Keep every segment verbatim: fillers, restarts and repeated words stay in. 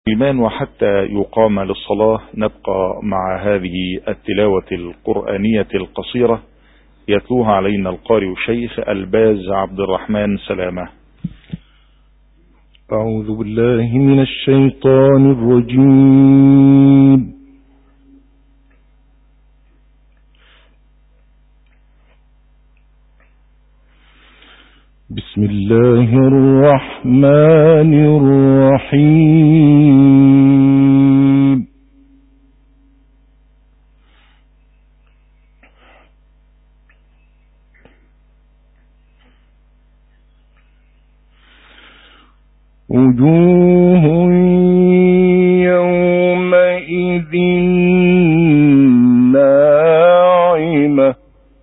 الإيمان وحتى يقام للصلاة نبقى مع هذه التلاوة القرآنية القصيرة يتلوها علينا القارئ الشيخ الباز عبد الرحمن سلامة. أعوذ بالله من الشيطان الرجيم. بسم الله الرحمن الرحيم. وجوه يومئذ ناعمة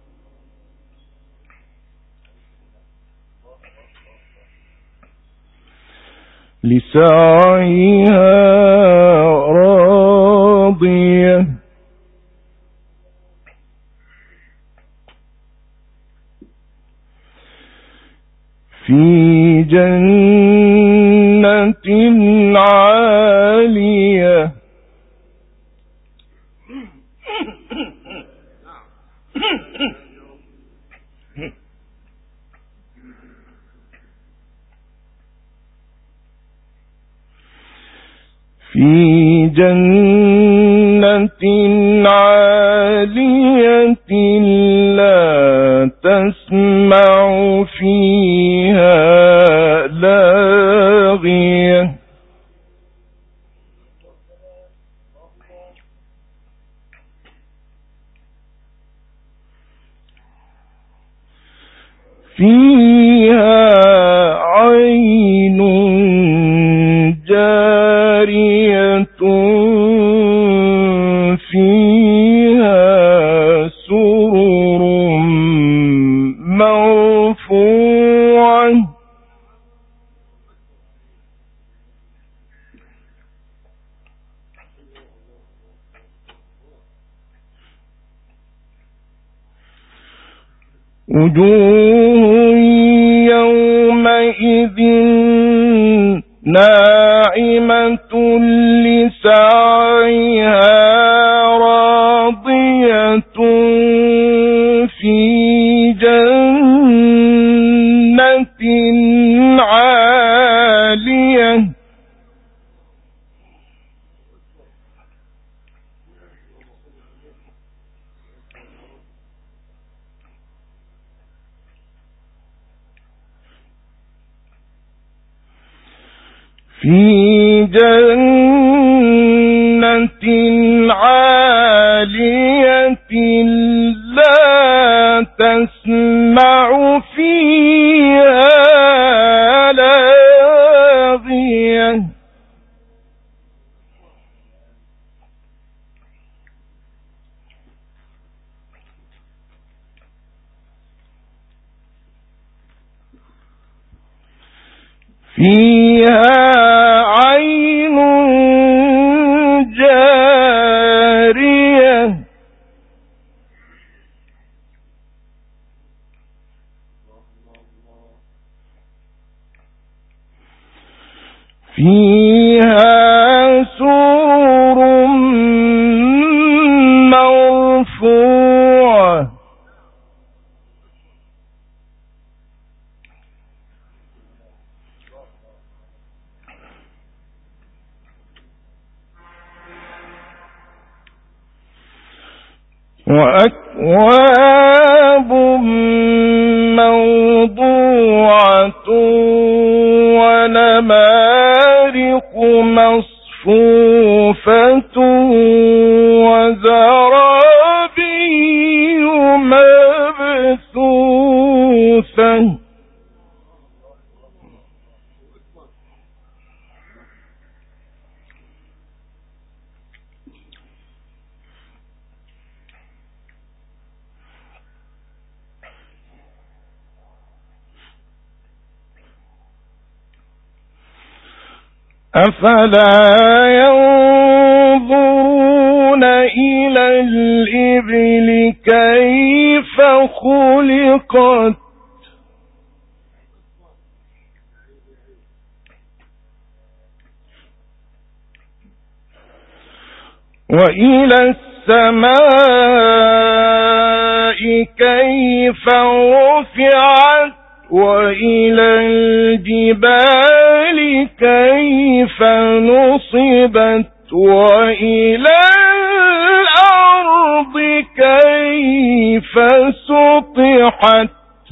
لسعيها راضية في جنة عالية في جنة عالية لا تسمع فيها لاغية فيها عين جارية فيها سرر مرفوعة وجوه يومئذ ناعمة لسعيها راضية في جنة عالية في جنة عالية لا تسمع فيها لاغية فيها عين جارية فيها سرر مرفوعة وأكواب موضوعة ونمارق مصفوفة وزرابي مبثوثة أفلا ينظرون إلى الإبل كيف خلقت وإلى السماء كيف رفعت وإلى الجبال كيف نصبت وإلى الأرض كيف سطحت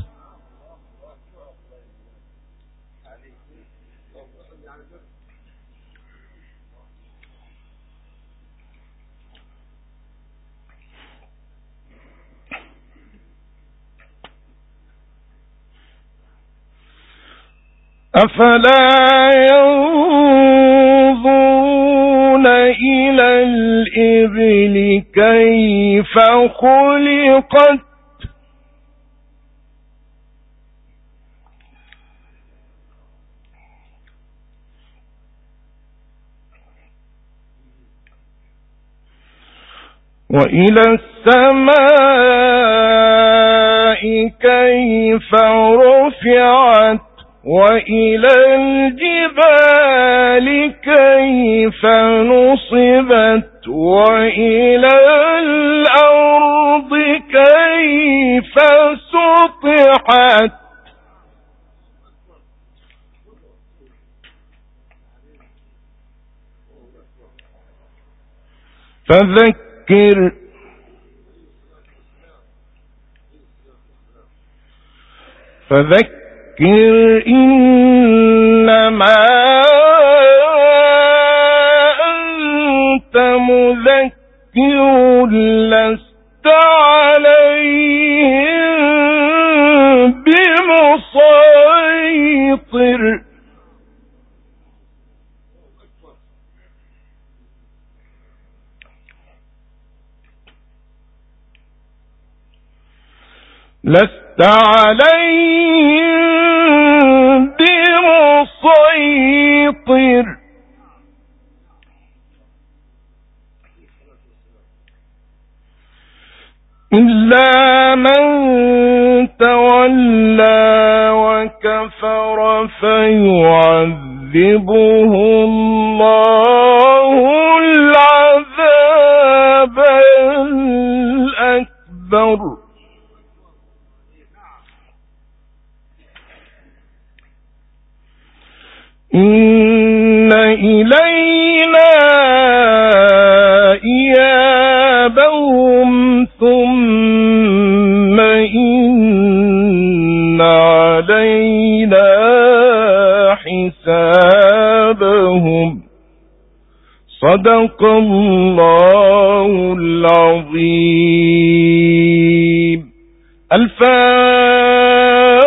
أفلا ينظرون إلى الإبل كيف خلقت وإلى السماء كيف رفعت وإلى الجبال كيف نصبت وإلى الأرض كيف سطحت فذكر فذكر إنما أنت مذكر لست عليهم بمسيطر لست عليهم بمسيطر إلا من تولى وكفر فيعذبه الله العذاب الأكبر إن إلينا إيابهم ثم إن علينا حسابهم صدق الله العظيم. الفاتحة.